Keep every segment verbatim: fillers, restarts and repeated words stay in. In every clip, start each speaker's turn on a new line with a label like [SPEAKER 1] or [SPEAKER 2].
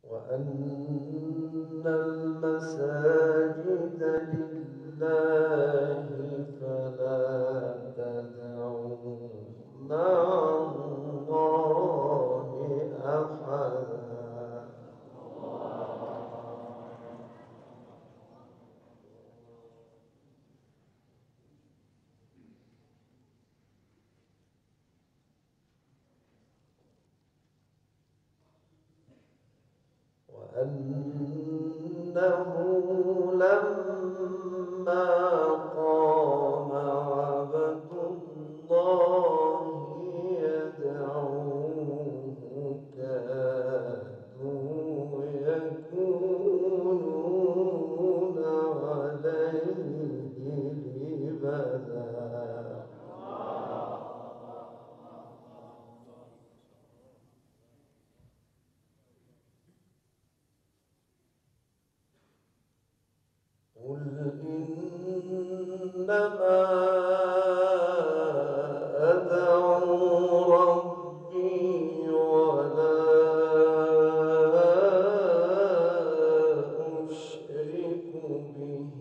[SPEAKER 1] وأن المساجد لله فلا تدعوا مع الله أحدا. وأنه لما قام عبد الله يدعوه كادوا يكونون عليه لبدا. قل إنما أدعو ربي ولا أشرك به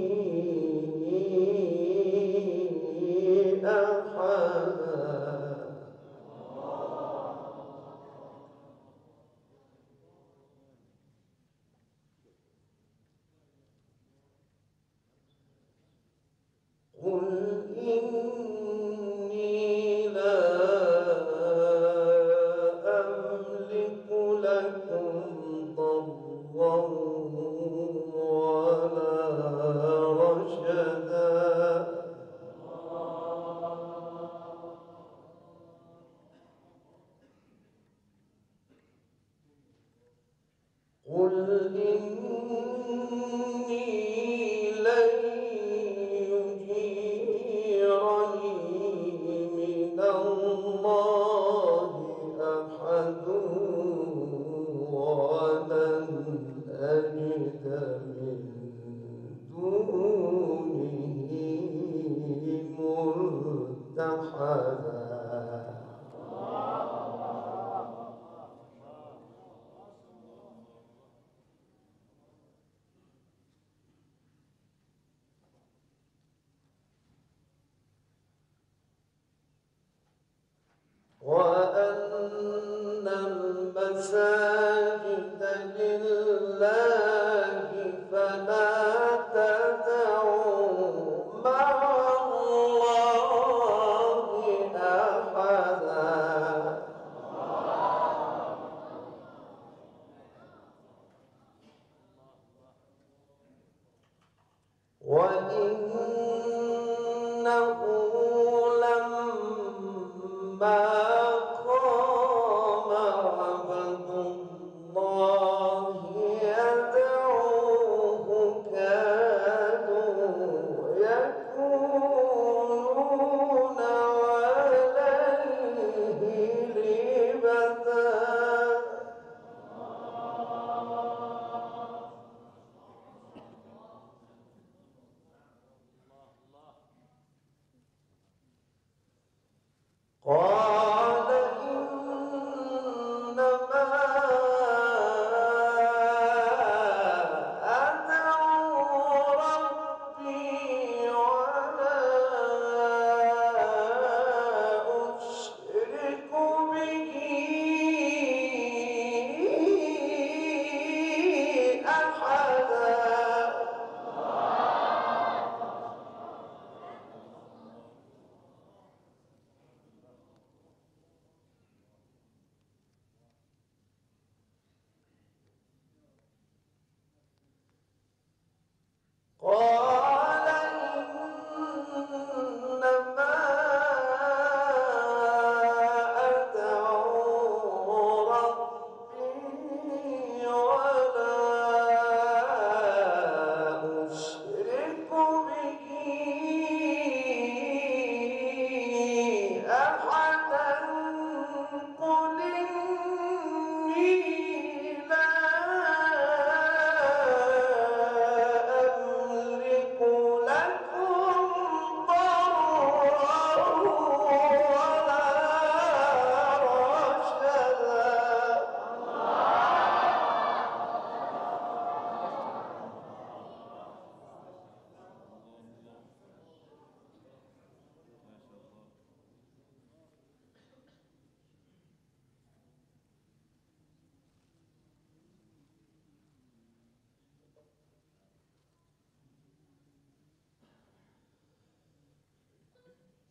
[SPEAKER 1] أحدا. قل إني لا أملك لكم ضرا ولا رشدا. قل إني لن يجيرني من الله أحد ولن أجد من دونه ملتحدا.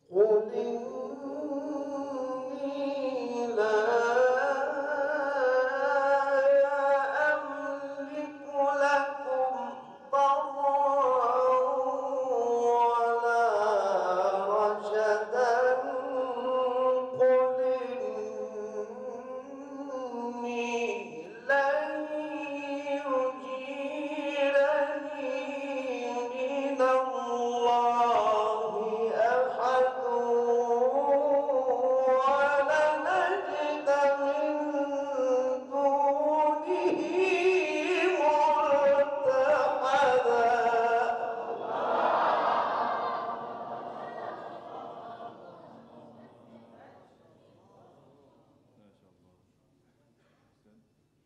[SPEAKER 1] قل إني لا أملك لكم ضرا ولا رشدا قل إني لن يجيرني من الله أحد ولن أجد من دونه ملتحدا.
[SPEAKER 2] ما شاء الله. أحسن.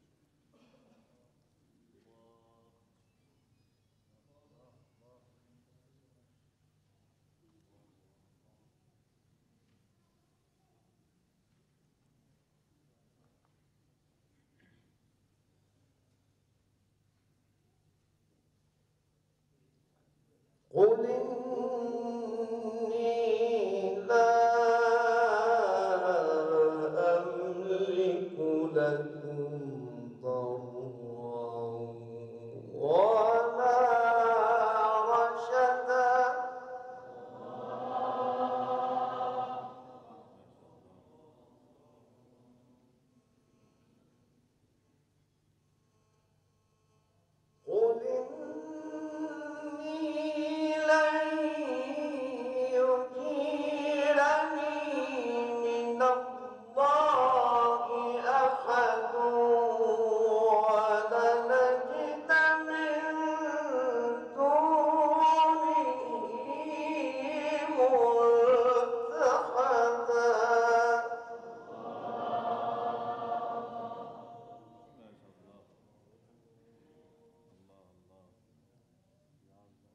[SPEAKER 1] قل إني لا أملك لكم ضرا ولا رشدا
[SPEAKER 2] ما شاء الله.
[SPEAKER 1] قل إني لن يجيرني من الله أحد ولن أجد من دونه ملتحدا.
[SPEAKER 2] ما شاء الله. الله الله. يا الله.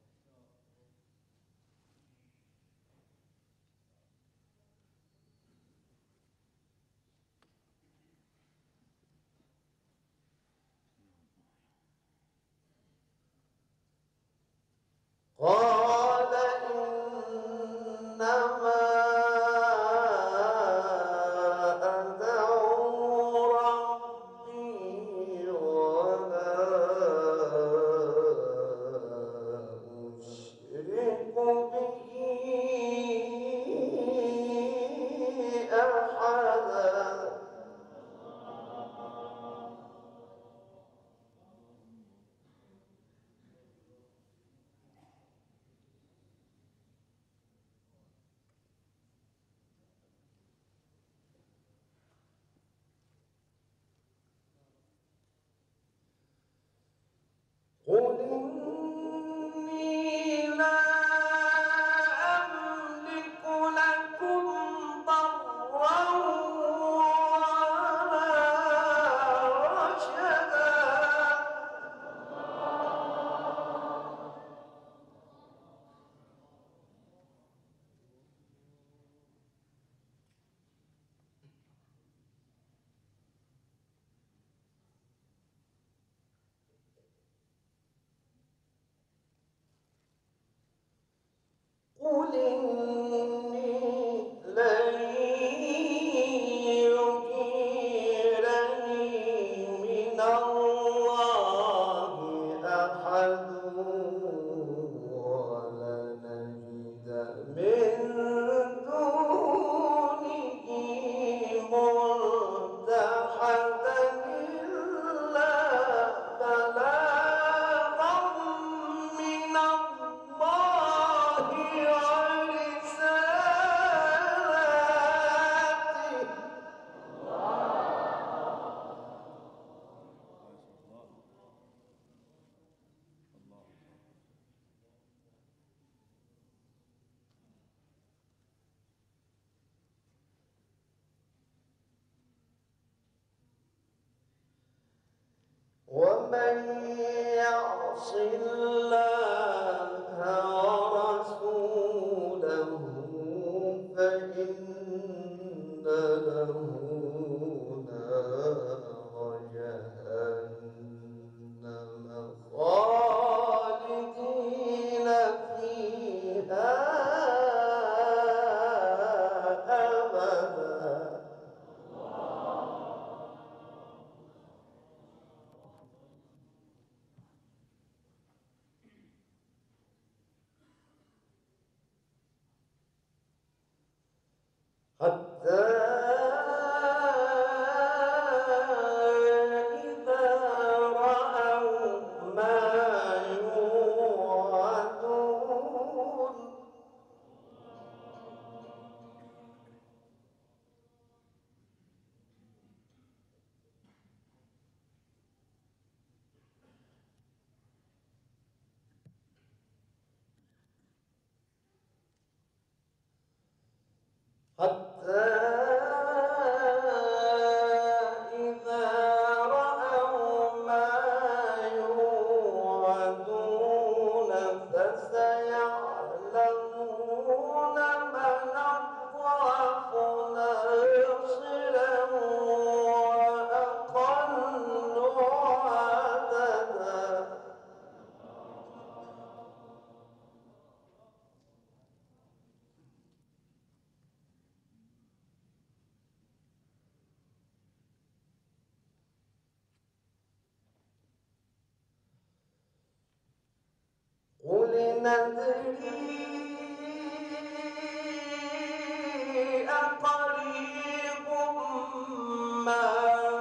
[SPEAKER 1] قال إنما أدعو ربي ولا أشرك به أحدا. قل إني لا أملك لكم ضرا ولا رشدا قل إني لن يجيرني من الله أحد ولن أجد من دونه ملتحدا إلا بلاغا من الله ورسالاته.
[SPEAKER 2] ما شاء الله. الله الله.
[SPEAKER 1] ومن يعص الله ورسوله فإن له نار جهنم خالدين فيها حتى إذا رأوا ما يوعدون فسيعلمون من أضعف ناصرا وأقل عددا. قل ندري أقريب ما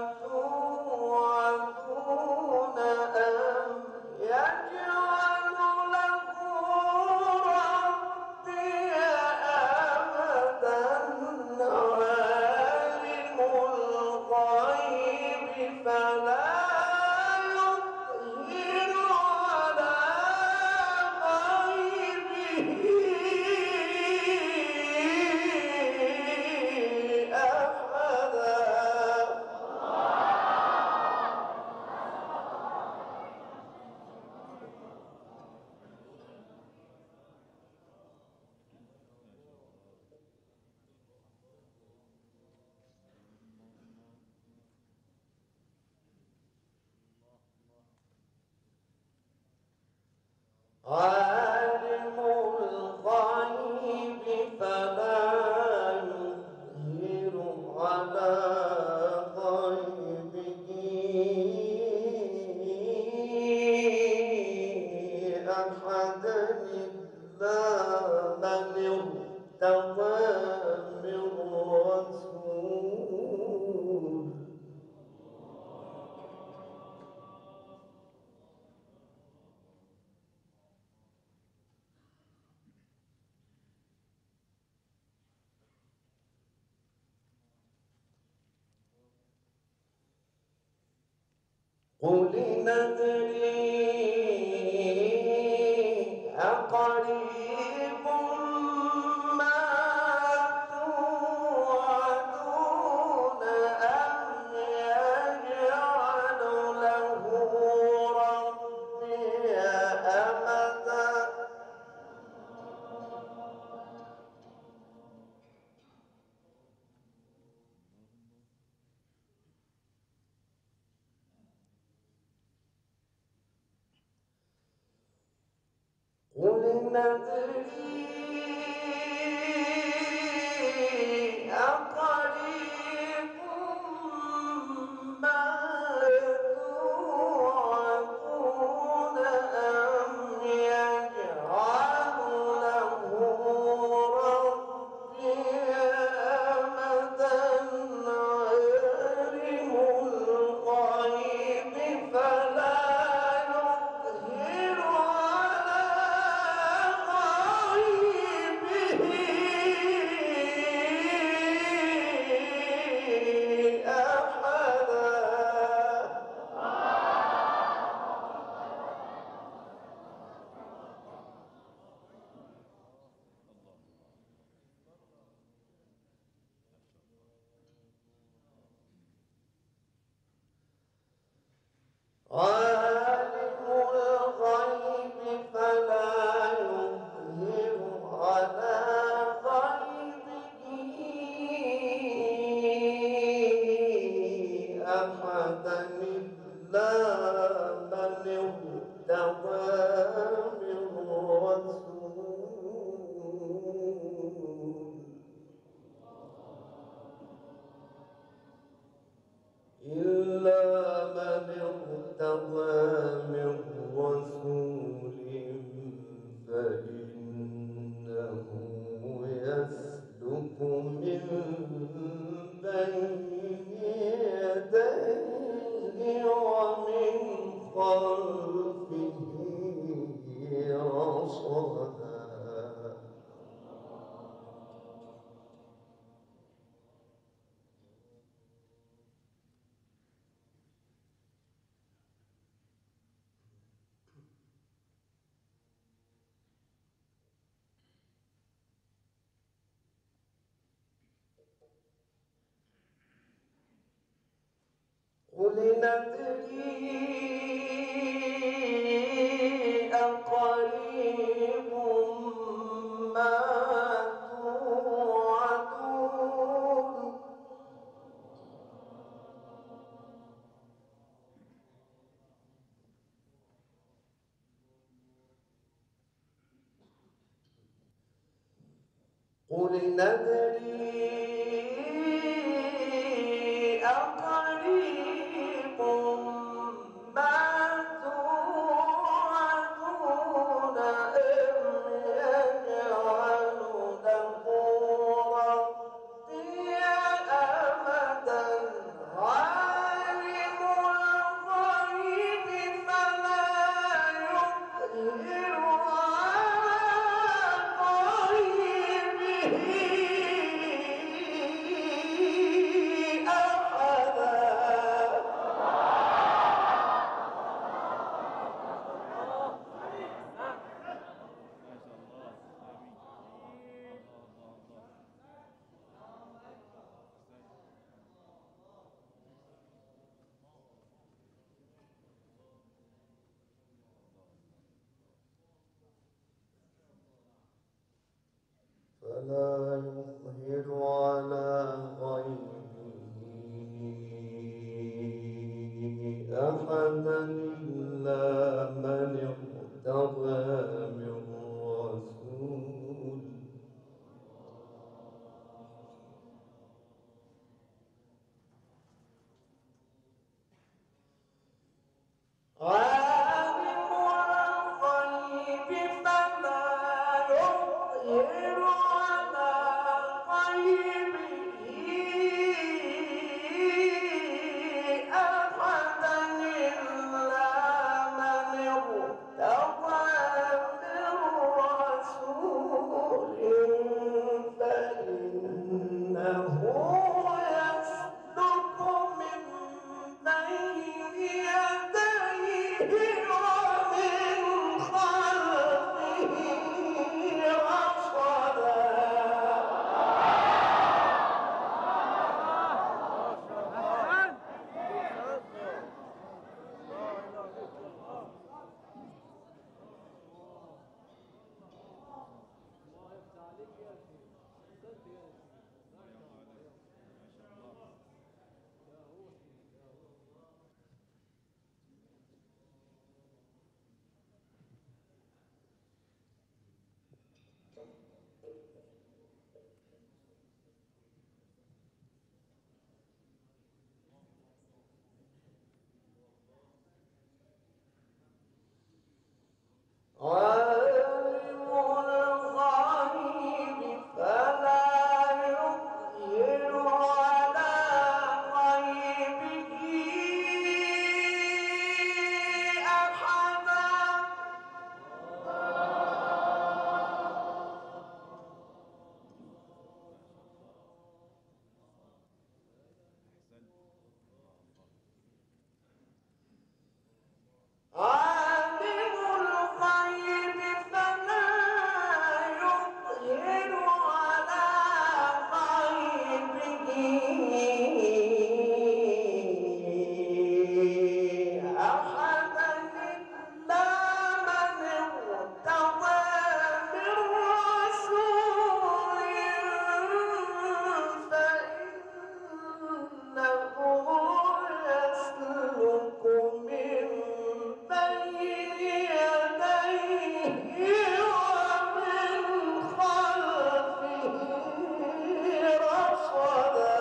[SPEAKER 1] توعدون أم يجعل له ربي أمدا. عالم الغيب فلا يظهر على غيبه أحدا. عالم الغيب فلا يظهر على غيبه أحدا إلا من ارتضى من رسول. قل ندري أقريب ما توعدون أم يجعل له ربي أمدا. قل ندري أقريب ما توعدون أم يجعل له ربي أمدا. عالم الغيب فلا يظهر على غيبه قل ندري أقريب ما توعدون قل ندري أقريب ما توعدون أم يجعل له ربي أمدا عالم الغيب فلا يظهر على غيبه
[SPEAKER 2] ما شاء الله. آمين. الله الله الله.
[SPEAKER 1] فلا يظهر على غيبه أحدا إلا من ارتضى من رسول عالم الغيب فلا يظهر على غيبه أحدا إلا من ارتضى من رسول فإنه يسلك من بين يديه ومن خلفه رصدا عالم الغيب فلا يظهر على غيبه أحدا عالم الغيب فلا يظهر على غيبه أحدا إلا من ارتضى من رسول فإنه يسلك من بين يديه ومن خلفه رصدا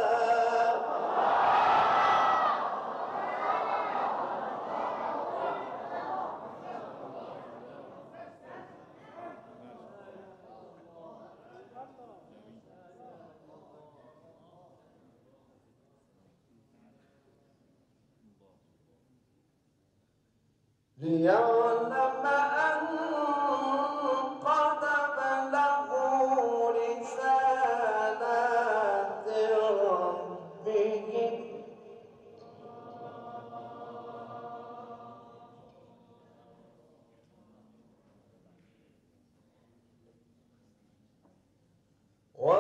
[SPEAKER 1] ليعلم أن قد بلغوا رسالات ربهم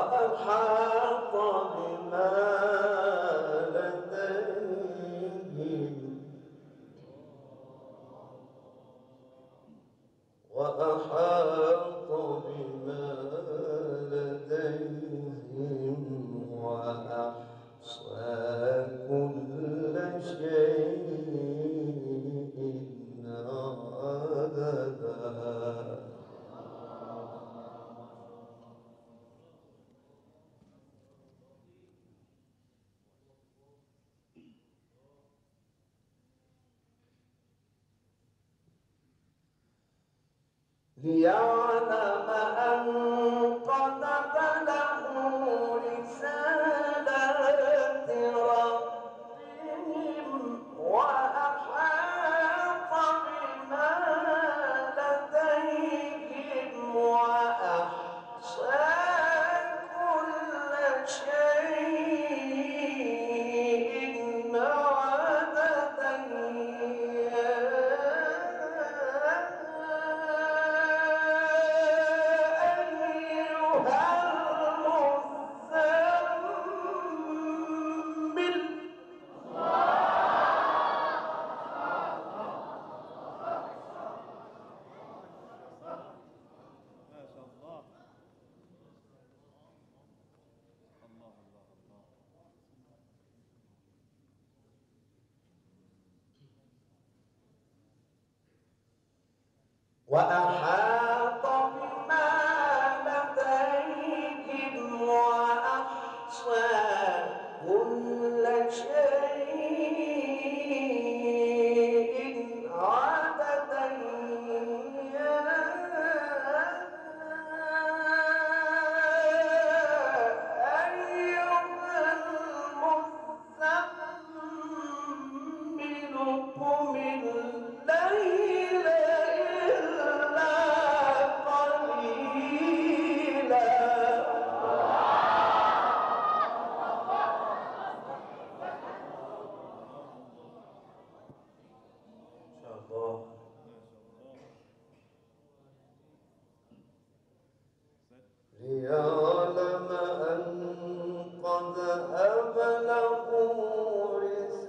[SPEAKER 1] وأحاط بما لديه ليعلم أن قد بلغوا رسالات ربهم وأحاط بما لديهم وأحصى كل شيء عددا
[SPEAKER 2] ما شاء الله. الله الله الله.
[SPEAKER 1] وأحاط بما لديهم وأحصى كل شيء عددا يا أيها المزمل قم الليل إلا قليلا إن شاء الله.
[SPEAKER 2] ما شاء الله.
[SPEAKER 1] ليعلم أن قد أبلغوا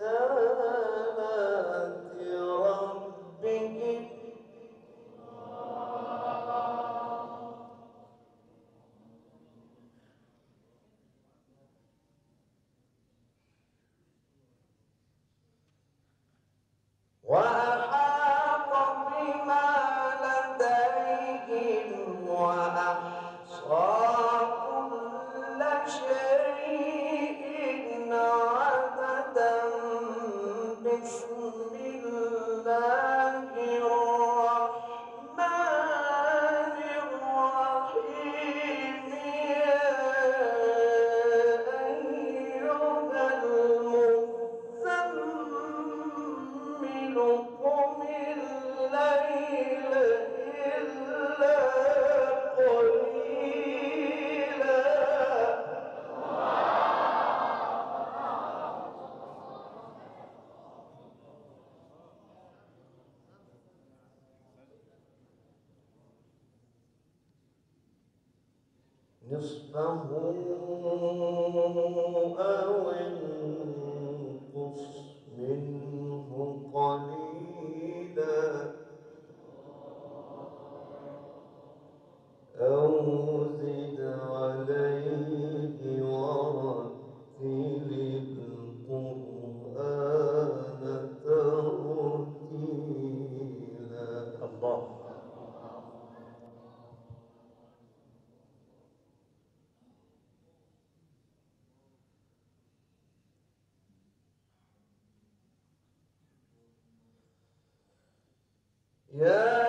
[SPEAKER 1] رسالات ربهم وأحاط بما لديهم وأحصى كل شيء عددا بسم الله الرحمن الرحيم يا أيها المزمل قم الليل إلا قليلا نصفه أو انقص منه قليلا أو زد عليه ورتل القرآن ترتيلا. الله. يا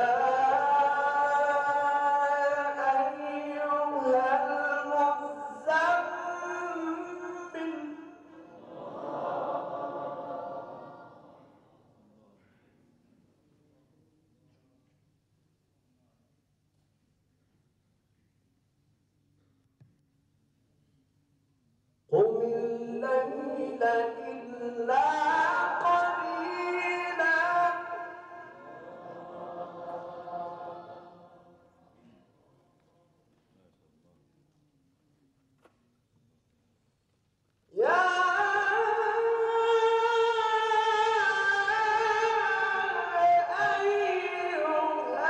[SPEAKER 1] أيها المزمل قم الليل إلا قليلا يا أيها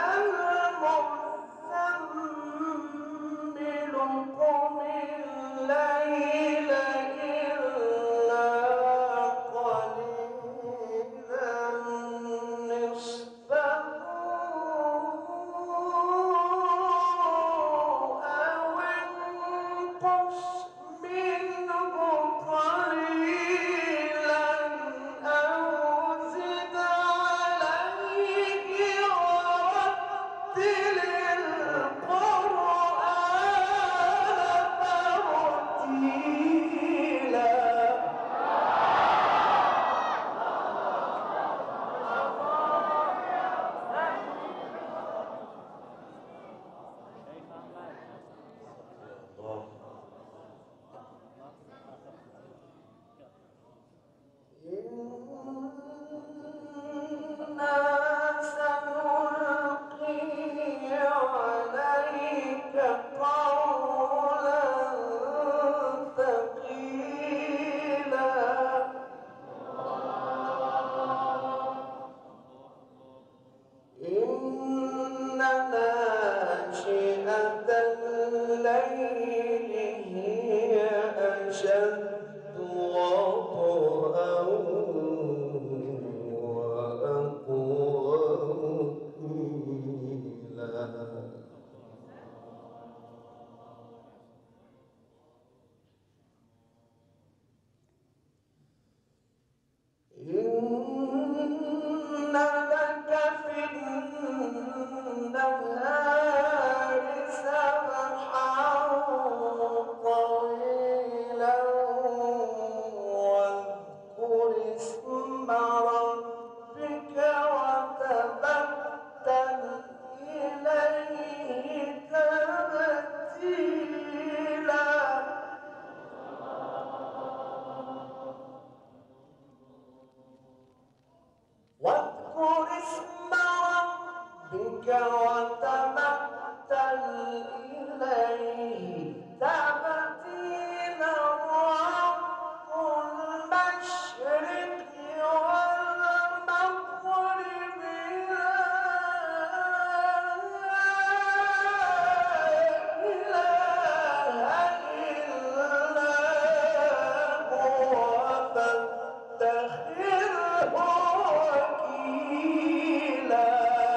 [SPEAKER 1] المزمل قم الليل إلا منك وتبتل إليه تبتيل رب المشرق والمغرب لا إله إلا هو فاتخذه وكيلا.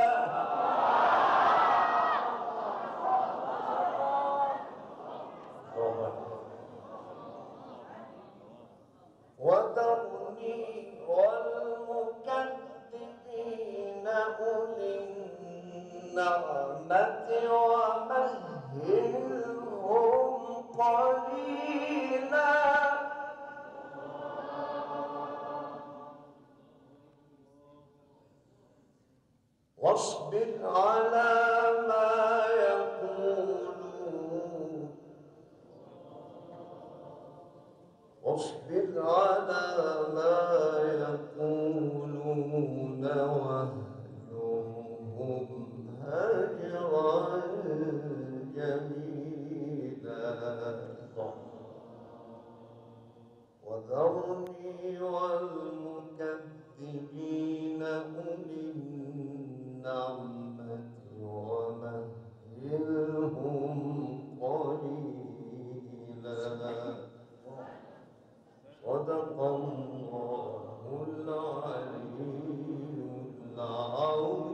[SPEAKER 1] وذرني والمكذبين أولي النعمة ومهلهم قليلا. واصبر على ما يقولون واصبر على ما يقولون واهجرهم هجرا جميلا. وذرني والمكذبين أولي النعمة ومهلهم قليلا. صدق الله العلي العظيم.